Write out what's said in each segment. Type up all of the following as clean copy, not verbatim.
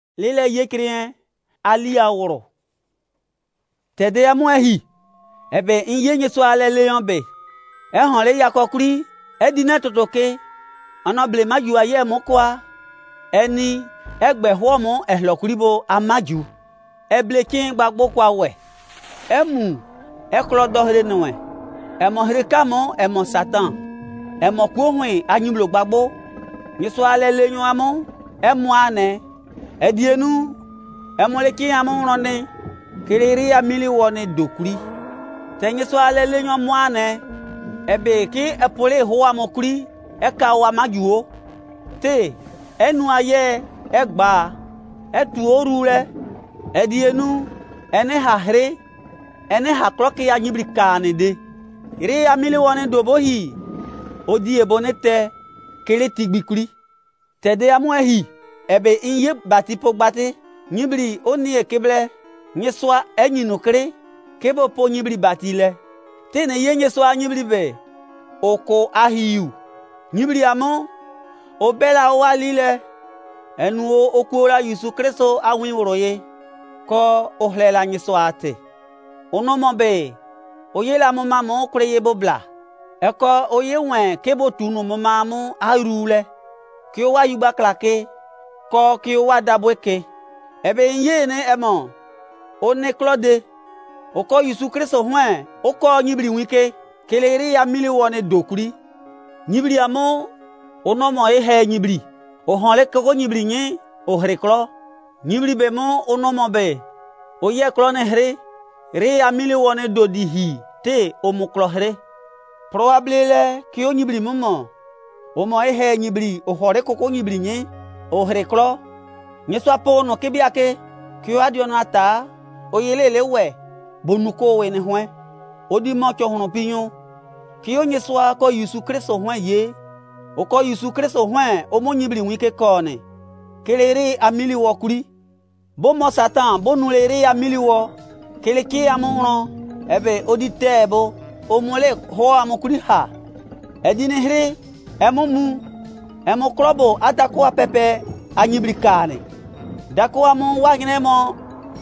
Lile yekrien ali awro. Tede ya muehi. Ebe inye nyeso ale leon be. Hon le yakokuri. Dina totoke. Anoble maju aye mokwa. Eni egbe huomo ehlokuribo amaju. Eblekin gbagbo kwa we. Emu eklodo hele nwe. Emo hirikamo emo Satan. Emo kuohwe anyimlo gbagbo. Nyeso ale leon amo. Emu ane. Edienu emoleki amo ronde. Kiriri amili wone dokuri. Tenyeso ale leon moane. Ebe ki epole ho amokuri. Eka wa majuo. Te enu aye egba. Etu orure. Edienu ene hahre. Ene hakloki ya nyibri kanede. Iri amili wone dobohi. Odi ebonete kele tigbikuri. Tede amuehi. Ebe inye bati pogbate. Nyibri oni ekeble. Nyeswa enyinukre. Kebo po nyibri batile. Tene ye nyeswa nyibri be. Oko ahiyu. Nyibri amo. Obela walile. Enu okura Yesu Kristo awin woroye. Ko ohlela nyeswa ate. Onomo be. Oye la mama mo kreye bobla. Eko oye wen kebo tunu mama mo arule. Ki o wa yuba klake. Ko ki o wa dabweke. Ebe inye ne emo. O ne klode. O ko Yesu Kristo hwen. O ko nyibri wike. Keleri ya mili wone dokuri. Nyibri amo. Onomo ehe nyibri. O honle koko nyibri nye. O hreklo. Nyibri bemo onomo be. O ye klo ne hre. Re ya mili wone dodihi. Te o muklo hre. Probable ki o nyibri momo. O mo ehe nyibri. O hore koko nyibri nye. O hreklo. Nyeso apo no kebiake. Ki o adio no ata. O yelele we. Bonuko we ne hwen. O di mo cho hono pinyo. Ki o nyeso ko Yesu Kristo hwen ye. O ko Yesu Kristo hwen. O mo nyibri wike kone. Kelere amili wo kuri. Bo mo Satan. Bo nulere amili wo. Keleke amonron. Ebe odi tebo. O mole ho amokuri ha. Edine hre. Emo mu. Emo krobo atako apepe anyibri kane. Dako amo wagine mo.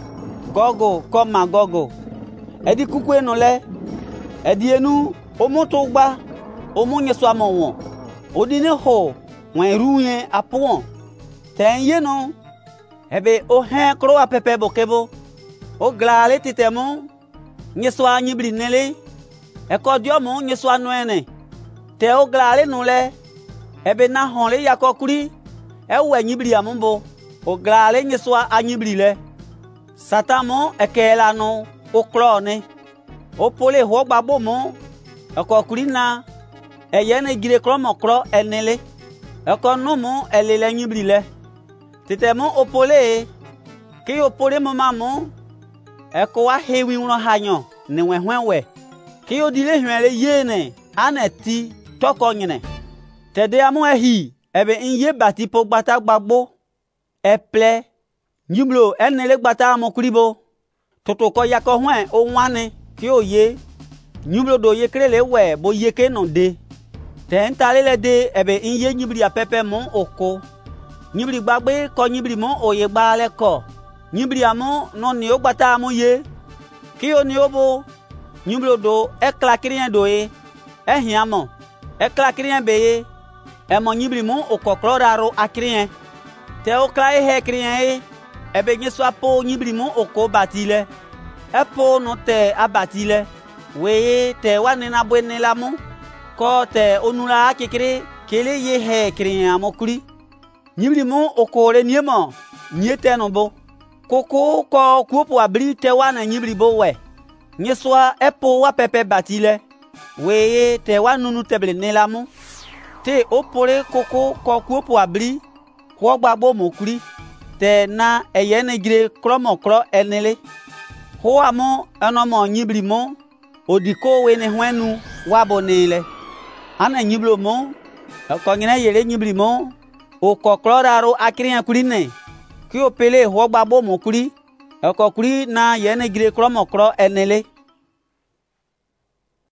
Gogo koma gogo. Edi kukwe no le. Edi enu omoto gba. Omonyeso amo won. Odine ho wen ruye apon. Tenye no. Ebe o hen kro apepe bokebo. O glale titemo. Nyeso anyibri nele. Eko diomo nyeso anwene. Te o glale no le. Ebe na honle yakokuri. Ewe nyibri amumbo. O glale nyeso anyibri le. Satamo ekela no. O klone. O pole ho gbagbo mo. Ekokuri na. Eyene gire klomo klo enele. Eko no mo elele nyibri le. Titemo o pole. Ki o pole mo mamo. Eko wa hewi uno hanyo. Ne we. Ki o dile hwele yene. Aneti. Toko nyene. Tede amu ehi. Ebe inye bati po gbata gbagbo. Eple. Nyiblo enele gbata amokuribo. Totoko yako hwen o wane. Ki o ye. Nyiblo do ye krele we. Bo ye ke non de. Ten talele de. Ebe inye nyibli apepe mon oko. Nyibli gbagbe ko nyibli mon oye gbale ko. Nyibli amo non ni o gbata amu ye. Ki o ni obo. Nyiblo do eklakirien do ye. Hiamo. Eklakirien be ye. Emo nyibli mon okoklo raro akirien. Te o kla ehe kirien ye. Ebe nyeso apo nyibli mon oko batile. Epo no te abatile. Weye te wane na bwene la mo. Ko te onula akikiri. Kele ye he kirien amokuri. Nyibli mon okore niemo. Nyete no bo. Koko ko kuopo abri te wane nyibli bo we. Nyeswa epo wa pepe batile. Weye te wanunu teble nelamu. Te opore koko ko kuopo abri. Kwa gbagbo mokuri. Te na eyene gire kromo kro enele. Ho amo enomo nyibli mo. Odiko we ne hwenu wabo nele. Ana nyiblo mo. Konyene yele nyibli mo. O koklo raro akirien kuri ne. Ki o pele ho gbagbo mokuri. Eko kuri na yene gire kromo kro enele.